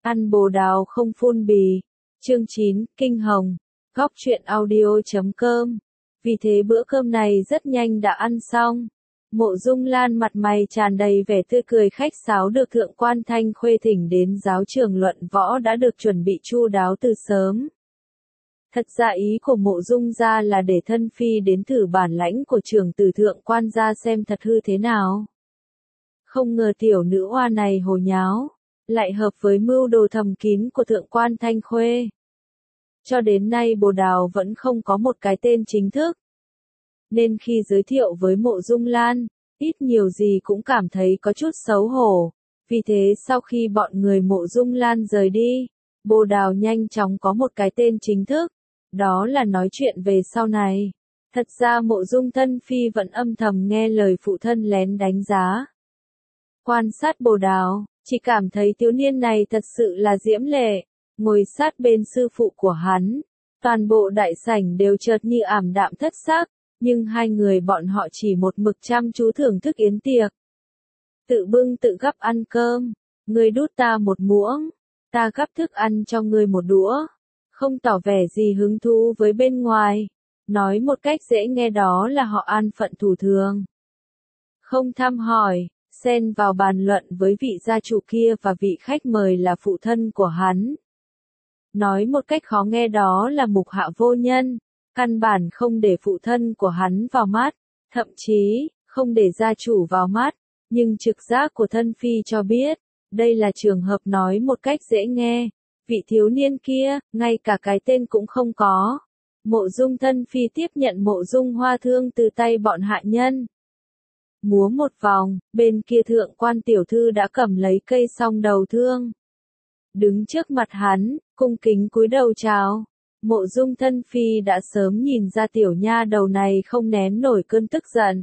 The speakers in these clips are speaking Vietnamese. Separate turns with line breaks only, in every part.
Ăn bồ đào không phun bì. Chương 9, Kinh Hồng. Góc truyện audio.com. Vì thế bữa cơm này rất nhanh đã ăn xong. Mộ Dung Lan mặt mày tràn đầy vẻ tươi cười khách sáo được thượng quan Thanh Khuê thỉnh đến giáo trường luận võ đã được chuẩn bị chu đáo từ sớm. Thật ra ý của Mộ Dung gia là để thân phi đến thử bản lãnh của trưởng tử thượng quan gia xem thật hư thế nào. Không ngờ tiểu nữ hoa này hồ nháo, lại hợp với mưu đồ thầm kín của thượng quan Thanh Khuê. Cho đến nay bồ đào vẫn không có một cái tên chính thức. Nên khi giới thiệu với Mộ Dung Lan, ít nhiều gì cũng cảm thấy có chút xấu hổ. Vì thế sau khi bọn người Mộ Dung Lan rời đi, bồ đào nhanh chóng có một cái tên chính thức. Đó là nói chuyện về sau này. Thật ra Mộ Dung thân phi vẫn âm thầm nghe lời phụ thân lén đánh giá. Quan sát bồ đào, chỉ cảm thấy thiếu niên này thật sự là diễm lệ. Ngồi sát bên sư phụ của hắn, toàn bộ đại sảnh đều chợt như ảm đạm thất sắc, nhưng hai người bọn họ chỉ một mực chăm chú thưởng thức yến tiệc. Tự bưng tự gắp ăn cơm, ngươi đút ta một muỗng, ta gắp thức ăn cho ngươi một đũa, không tỏ vẻ gì hứng thú với bên ngoài, nói một cách dễ nghe đó là họ an phận thủ thường. Không thăm hỏi, xen vào bàn luận với vị gia chủ kia và vị khách mời là phụ thân của hắn. Nói một cách khó nghe đó là mục hạ vô nhân, căn bản không để phụ thân của hắn vào mắt, thậm chí, không để gia chủ vào mắt, nhưng trực giác của thân phi cho biết, đây là trường hợp nói một cách dễ nghe, vị thiếu niên kia, ngay cả cái tên cũng không có. Mộ Dung thân phi tiếp nhận Mộ Dung hoa thương từ tay bọn hạ nhân. Múa một vòng, bên kia thượng quan tiểu thư đã cầm lấy cây song đầu thương. Đứng trước mặt hắn, cung kính cúi đầu chào. Mộ Dung thân phi đã sớm nhìn ra tiểu nha đầu này không nén nổi cơn tức giận.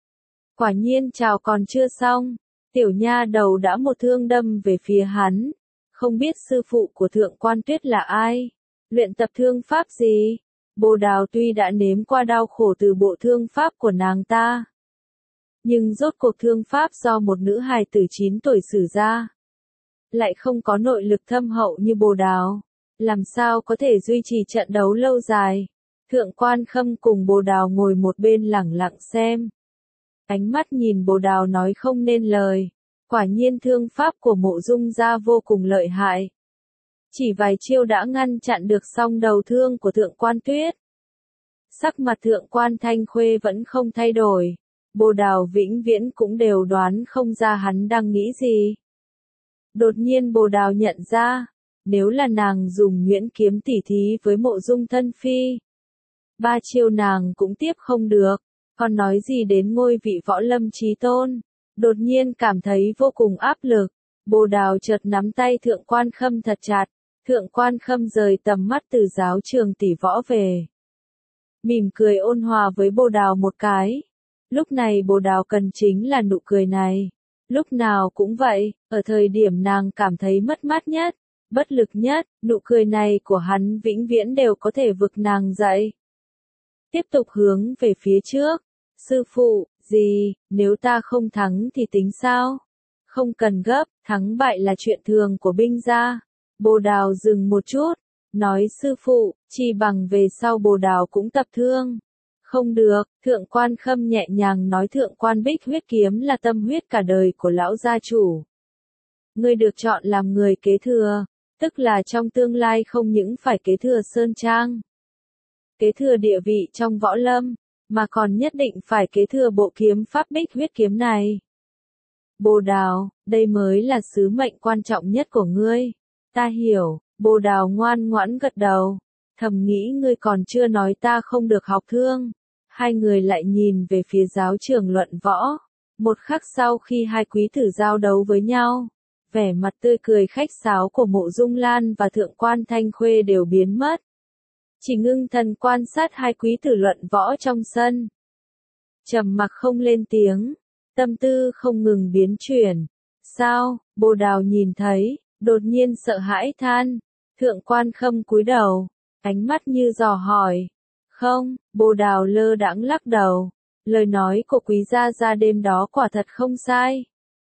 Quả nhiên chào còn chưa xong, tiểu nha đầu đã một thương đâm về phía hắn. Không biết sư phụ của thượng quan tuyết là ai? Luyện tập thương pháp gì? Bồ đào tuy đã nếm qua đau khổ từ bộ thương pháp của nàng ta, nhưng rốt cuộc thương pháp do một nữ hài tử 9 tuổi sử ra, lại không có nội lực thâm hậu như bồ đào, làm sao có thể duy trì trận đấu lâu dài. Thượng quan Khâm cùng bồ đào ngồi một bên lẳng lặng xem. Ánh mắt nhìn bồ đào nói không nên lời, quả nhiên thương pháp của Mộ Dung gia vô cùng lợi hại. Chỉ vài chiêu đã ngăn chặn được song đầu thương của thượng quan tuyết. Sắc mặt thượng quan Thanh Khuê vẫn không thay đổi, bồ đào vĩnh viễn cũng đều đoán không ra hắn đang nghĩ gì. Đột nhiên bồ đào nhận ra, nếu là nàng dùng nhuyễn kiếm tỉ thí với Mộ Dung thân phi, 3 chiêu nàng cũng tiếp không được, còn nói gì đến ngôi vị võ lâm chí tôn. Đột nhiên cảm thấy vô cùng áp lực, bồ đào chợt nắm tay thượng quan Khâm thật chặt, thượng quan Khâm rời tầm mắt từ giáo trường tỷ võ về. Mỉm cười ôn hòa với bồ đào một cái. Lúc này bồ đào cần chính là nụ cười này. Lúc nào cũng vậy, ở thời điểm nàng cảm thấy mất mát nhất, bất lực nhất, nụ cười này của hắn vĩnh viễn đều có thể vực nàng dậy. Tiếp tục hướng về phía trước. Sư phụ, gì, nếu ta không thắng thì tính sao? Không cần gấp, thắng bại là chuyện thường của binh gia. Bồ đào dừng một chút, nói sư phụ, chỉ bằng về sau bồ đào cũng tập thương. Không được, thượng quan Khâm nhẹ nhàng nói thượng quan bích huyết kiếm là tâm huyết cả đời của lão gia chủ. Ngươi được chọn làm người kế thừa, tức là trong tương lai không những phải kế thừa Sơn Trang, kế thừa địa vị trong võ lâm, mà còn nhất định phải kế thừa bộ kiếm pháp bích huyết kiếm này. Bồ đào, đây mới là sứ mệnh quan trọng nhất của ngươi. Ta hiểu, bồ đào ngoan ngoãn gật đầu, thầm nghĩ ngươi còn chưa nói ta không được học thương. Hai người lại nhìn về phía giáo trường luận võ. Một khắc sau khi hai quý tử giao đấu với nhau, vẻ mặt tươi cười khách sáo của Mộ Dung Lan và thượng quan Thanh Khuê đều biến mất. Chỉ ngưng thần quan sát hai quý tử luận võ trong sân. Trầm mặc không lên tiếng, tâm tư không ngừng biến chuyển. Sao? Bồ đào nhìn thấy, đột nhiên sợ hãi than. Thượng quan Khâm cúi đầu, ánh mắt như dò hỏi. Không, bồ đào lơ đãng lắc đầu. Lời nói của quý gia đêm đó quả thật không sai.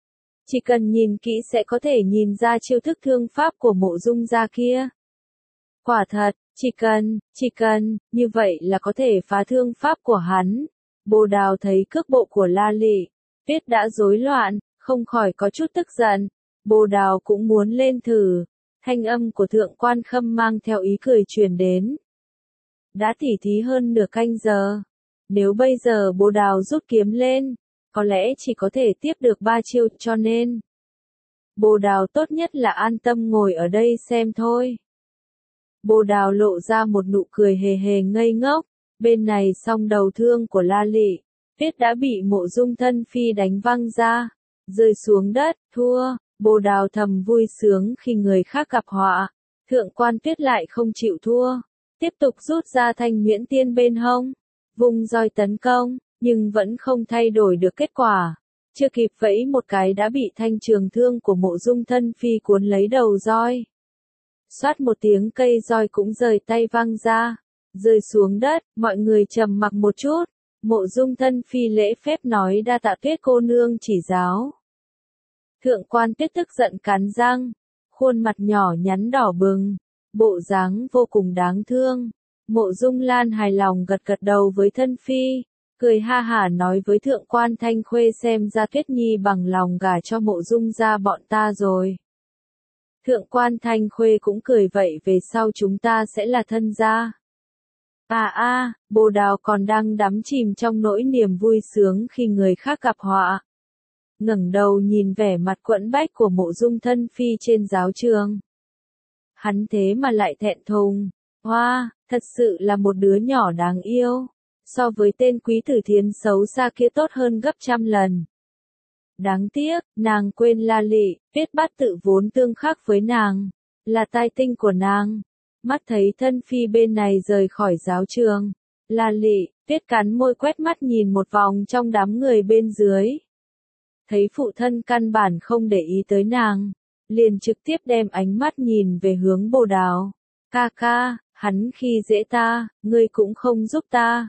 Chỉ cần nhìn kỹ sẽ có thể nhìn ra chiêu thức thương pháp của Mộ Dung gia kia. Quả thật, chỉ cần, như vậy là có thể phá thương pháp của hắn. Bồ Đào thấy cước bộ của La Lị, Tuyết đã rối loạn, không khỏi có chút tức giận. Bồ Đào cũng muốn lên thử. Thanh âm của Thượng Quan Khâm mang theo ý cười truyền đến. Đã tỉ thí hơn nửa canh giờ. Nếu bây giờ Bồ Đào rút kiếm lên, có lẽ chỉ có thể tiếp được 3 chiêu, cho nên Bồ Đào tốt nhất là an tâm ngồi ở đây xem thôi. Bồ Đào lộ ra một nụ cười hề hề ngây ngốc, bên này song đầu thương của La Lị, Tuyết đã bị Mộ Dung Thân Phi đánh văng ra, rơi xuống đất, thua. Bồ Đào thầm vui sướng khi người khác gặp họa. Thượng Quan Tuyết lại không chịu thua, tiếp tục rút ra thanh Nguyễn Tiên bên hông, vung roi tấn công, nhưng vẫn không thay đổi được kết quả. Chưa kịp vẫy một cái đã bị thanh trường thương của Mộ Dung Thân Phi cuốn lấy đầu roi. Xoát một tiếng, cây roi cũng rời tay văng ra, rơi xuống đất. Mọi người trầm mặc một chút. Mộ Dung Thân Phi lễ phép nói đa tạ Tuyết cô nương chỉ giáo. Thượng Quan Tuyết tức giận cắn răng, khuôn mặt nhỏ nhắn đỏ bừng, bộ dáng vô cùng đáng thương. Mộ Dung Lan hài lòng gật gật đầu với Thân Phi, cười ha hả nói với Thượng Quan Thanh Khuê xem ra Tuyết Nhi bằng lòng gả cho Mộ Dung gia bọn ta rồi. Thượng Quan Thanh Khuê cũng cười vậy về sau chúng ta sẽ là thân gia. Bồ Đào còn đang đắm chìm trong nỗi niềm vui sướng khi người khác gặp họa. Ngẩng đầu nhìn vẻ mặt quẫn bách của Mộ Dung Thân Phi trên giáo trường. Hắn thế mà lại thẹn thùng. Hoa, thật sự là một đứa nhỏ đáng yêu. So với tên quý tử thiến xấu xa kia tốt hơn gấp trăm lần. Đáng tiếc, nàng quên La Lị, Tuyết bát tự vốn tương khắc với nàng, là tai tinh của nàng. Mắt thấy Thân Phi bên này rời khỏi giáo trường. La Lị, Tuyết cắn môi quét mắt nhìn một vòng trong đám người bên dưới. Thấy phụ thân căn bản không để ý tới nàng, liền trực tiếp đem ánh mắt nhìn về hướng Bồ Đào. Ca ca, hắn khi dễ ta, ngươi cũng không giúp ta.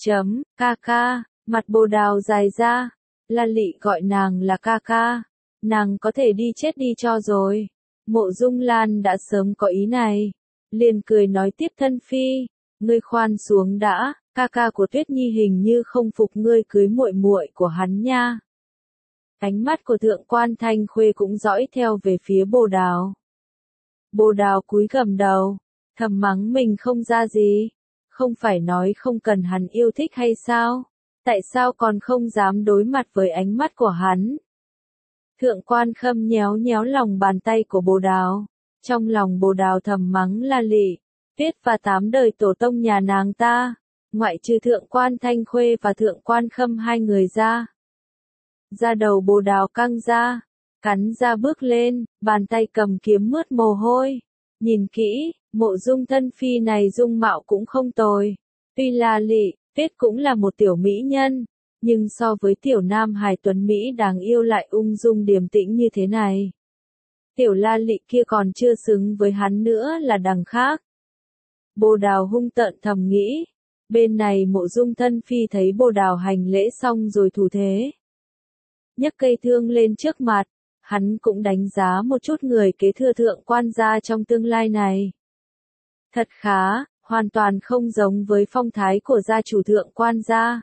Ca ca, mặt Bồ Đào dài ra. La Lị gọi nàng là ca ca. Nàng có thể đi chết đi cho rồi. Mộ Dung Lan đã sớm có ý này. Liền cười nói tiếp Thân Phi, ngươi khoan xuống đã, ca ca của Tuyết Nhi hình như không phục ngươi cưới muội muội của hắn nha. Ánh mắt của Thượng Quan Thanh Khuê cũng dõi theo về phía Bồ Đào. Bồ Đào cúi gằm đầu, thầm mắng mình không ra gì. Không phải nói không cần hắn yêu thích hay sao? Tại sao còn không dám đối mặt với ánh mắt của hắn? Thượng Quan Khâm nhéo nhéo lòng bàn tay của Bồ Đào. Trong lòng Bồ Đào thầm mắng La Lị, Tuyết và 8 đời tổ tông nhà nàng ta, ngoại trừ Thượng Quan Thanh Khuê và Thượng Quan Khâm hai người ra. Da đầu Bồ Đào căng ra, cắn ra bước lên, bàn tay cầm kiếm mướt mồ hôi. Nhìn kỹ, Mộ Dung Thân Phi này dung mạo cũng không tồi. Tuy La Lị, Tuyết cũng là một tiểu mỹ nhân, nhưng so với tiểu nam hài tuấn Mỹ đáng yêu lại ung dung điềm tĩnh như thế này. Tiểu La Lị kia còn chưa xứng với hắn nữa là đằng khác. Bồ Đào hung tợn thầm nghĩ. Bên này Mộ Dung Thân Phi thấy Bồ Đào hành lễ xong rồi thủ thế. Nhấc cây thương lên trước mặt, hắn cũng đánh giá một chút người kế thừa Thượng Quan gia trong tương lai này. Thật khá, hoàn toàn không giống với phong thái của gia chủ Thượng Quan gia,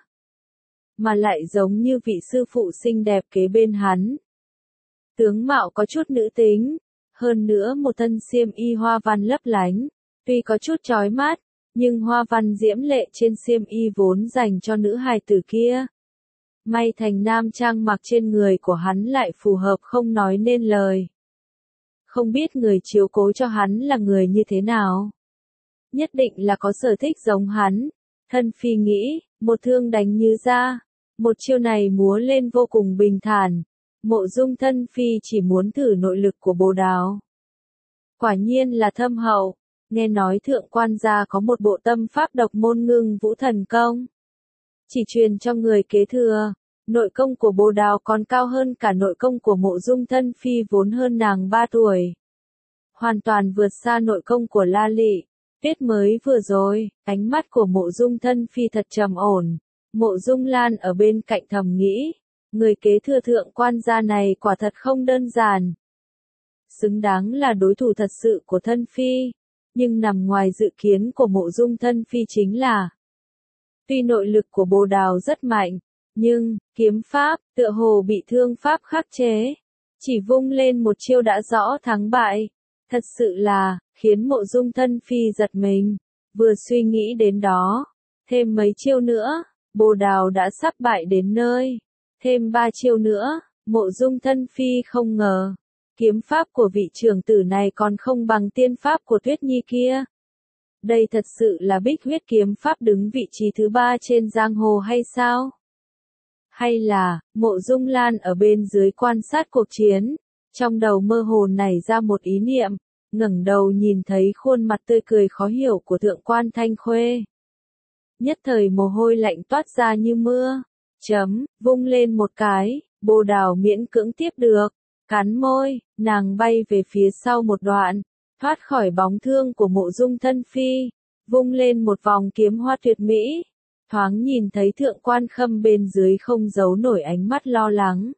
mà lại giống như vị sư phụ xinh đẹp kế bên hắn. Tướng mạo có chút nữ tính, hơn nữa một thân xiêm y hoa văn lấp lánh, tuy có chút chói mắt, nhưng hoa văn diễm lệ trên xiêm y vốn dành cho nữ hài tử kia. May thành nam trang mặc trên người của hắn lại phù hợp không nói nên lời. Không biết người chiếu cố cho hắn là người như thế nào. Nhất định là có sở thích giống hắn. Thân Phi nghĩ, một thương đánh như ra, một chiêu này múa lên vô cùng bình thản. Mộ Dung Thân Phi chỉ muốn thử nội lực của Bồ Đào. Quả nhiên là thâm hậu. Nghe nói Thượng Quan gia có một bộ tâm pháp độc môn Ngưng Vũ Thần Công. Chỉ truyền cho người kế thừa. Nội công của Bồ Đào còn cao hơn cả nội công của Mộ Dung Thân Phi vốn hơn nàng 3 tuổi. Hoàn toàn vượt xa nội công của La Lị. Tuyết mới vừa rồi, ánh mắt của Mộ Dung Thân Phi thật trầm ổn. Mộ Dung Lan ở bên cạnh thầm nghĩ. Người kế thừa thượng quan gia này quả thật không đơn giản. Xứng đáng là đối thủ thật sự của thân phi, nhưng nằm ngoài dự kiến của Mộ Dung thân phi chính là tuy nội lực của Bồ Đào rất mạnh, nhưng kiếm pháp tựa hồ bị thương pháp khắc chế, chỉ vung lên một chiêu đã rõ thắng bại, thật sự là khiến Mộ Dung thân phi giật mình. Vừa suy nghĩ đến đó, thêm mấy chiêu nữa, Bồ Đào đã sắp bại đến nơi. Thêm 3 chiêu nữa, Mộ Dung thân phi không ngờ, kiếm pháp của vị trưởng tử này còn không bằng tiên pháp của Tuyết Nhi kia. Đây thật sự là Bích Huyết kiếm pháp đứng vị trí thứ 3 trên giang hồ hay sao? Hay là, Mộ Dung Lan ở bên dưới quan sát cuộc chiến, trong đầu mơ hồ nảy ra một ý niệm, ngẩng đầu nhìn thấy khuôn mặt tươi cười khó hiểu của thượng quan Thanh Khuê. Nhất thời mồ hôi lạnh toát ra như mưa. Vung lên một cái, Bồ Đào miễn cưỡng tiếp được, cắn môi, nàng bay về phía sau một đoạn, thoát khỏi bóng thương của Mộ Dung thân phi, vung lên một vòng kiếm hoa tuyệt mỹ, thoáng nhìn thấy thượng quan Khâm bên dưới không giấu nổi ánh mắt lo lắng.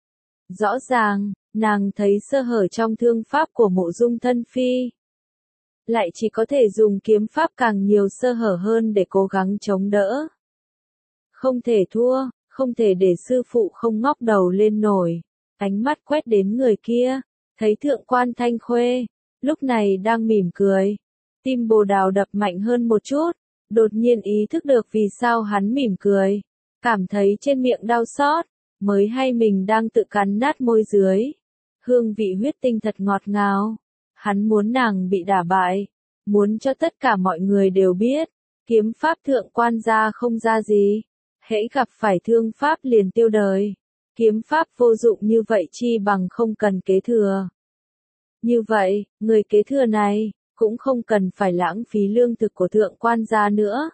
Rõ ràng, nàng thấy sơ hở trong thương pháp của Mộ Dung thân phi, lại chỉ có thể dùng kiếm pháp càng nhiều sơ hở hơn để cố gắng chống đỡ. Không thể thua, không thể để sư phụ không ngóc đầu lên nổi. Ánh mắt quét đến người kia, thấy thượng quan Thanh Khuê, lúc này đang mỉm cười. Tim Bồ Đào đập mạnh hơn một chút, đột nhiên ý thức được vì sao hắn mỉm cười. Cảm thấy trên miệng đau xót, mới hay mình đang tự cắn nát môi dưới. Hương vị huyết tinh thật ngọt ngào. Hắn muốn nàng bị đả bại, muốn cho tất cả mọi người đều biết, kiếm pháp thượng quan gia không ra gì. Hễ gặp phải thương pháp liền tiêu đời. Kiếm pháp vô dụng như vậy chi bằng không cần kế thừa. Như vậy, người kế thừa này, cũng không cần phải lãng phí lương thực của thượng quan gia nữa.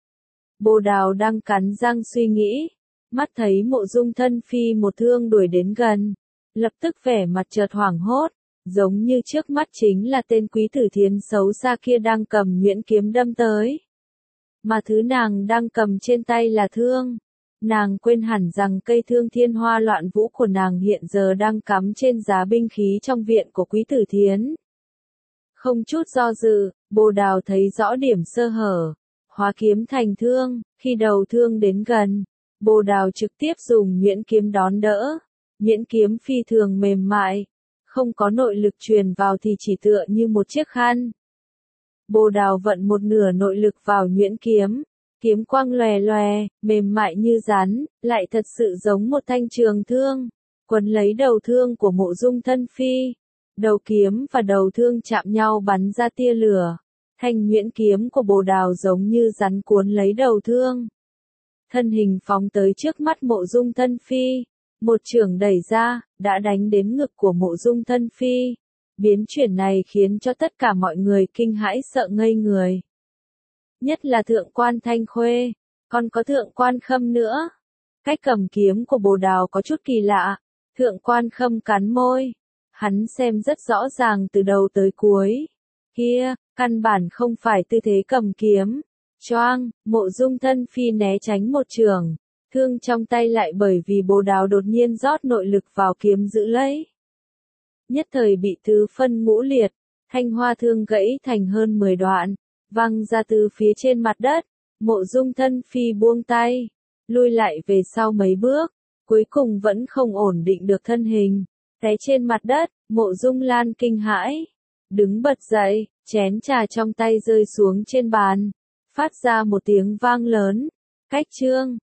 Bồ Đào đang cắn răng suy nghĩ, mắt thấy Mộ Dung thân phi một thương đuổi đến gần. Lập tức vẻ mặt chợt hoảng hốt, giống như trước mắt chính là tên quý tử thiến xấu xa kia đang cầm nhuyễn kiếm đâm tới. Mà thứ nàng đang cầm trên tay là thương. Nàng quên hẳn rằng cây thương thiên hoa loạn vũ của nàng hiện giờ đang cắm trên giá binh khí trong viện của quý tử thiến. Không chút do dự, Bồ Đào thấy rõ điểm sơ hở, hóa kiếm thành thương, khi đầu thương đến gần, Bồ Đào trực tiếp dùng nhuyễn kiếm đón đỡ. Nhuyễn kiếm phi thường mềm mại, không có nội lực truyền vào thì chỉ tựa như một chiếc khăn. Bồ Đào vận một nửa nội lực vào nhuyễn kiếm, kiếm quang lòe lòe, mềm mại như rắn, lại thật sự giống một thanh trường thương, quấn lấy đầu thương của Mộ Dung thân phi. Đầu kiếm và đầu thương chạm nhau bắn ra tia lửa, thanh nhuyễn kiếm của Bồ Đào giống như rắn cuốn lấy đầu thương. Thân hình phóng tới trước mắt Mộ Dung thân phi, một chưởng đẩy ra, đã đánh đến ngực của Mộ Dung thân phi. Biến chuyển này khiến cho tất cả mọi người kinh hãi sợ ngây người. Nhất là thượng quan Thanh Khuê, còn có thượng quan Khâm nữa. Cách cầm kiếm của Bồ Đào có chút kỳ lạ, thượng quan Khâm cắn môi. Hắn xem rất rõ ràng từ đầu tới cuối. Kia, căn bản không phải tư thế cầm kiếm. Choang, Mộ Dung thân phi né tránh một chưởng. Thương trong tay lại bởi vì Bồ Đào đột nhiên rót nội lực vào kiếm giữ lấy. Nhất thời bị tứ phân ngũ liệt, thanh hoa thương gãy thành hơn 10 đoạn, văng ra từ phía trên mặt đất. Mộ Dung thân phi buông tay, lui lại về sau mấy bước, cuối cùng vẫn không ổn định được thân hình, té trên mặt đất. Mộ Dung Lan kinh hãi, đứng bật dậy, chén trà trong tay rơi xuống trên bàn, phát ra một tiếng vang lớn. Cách chương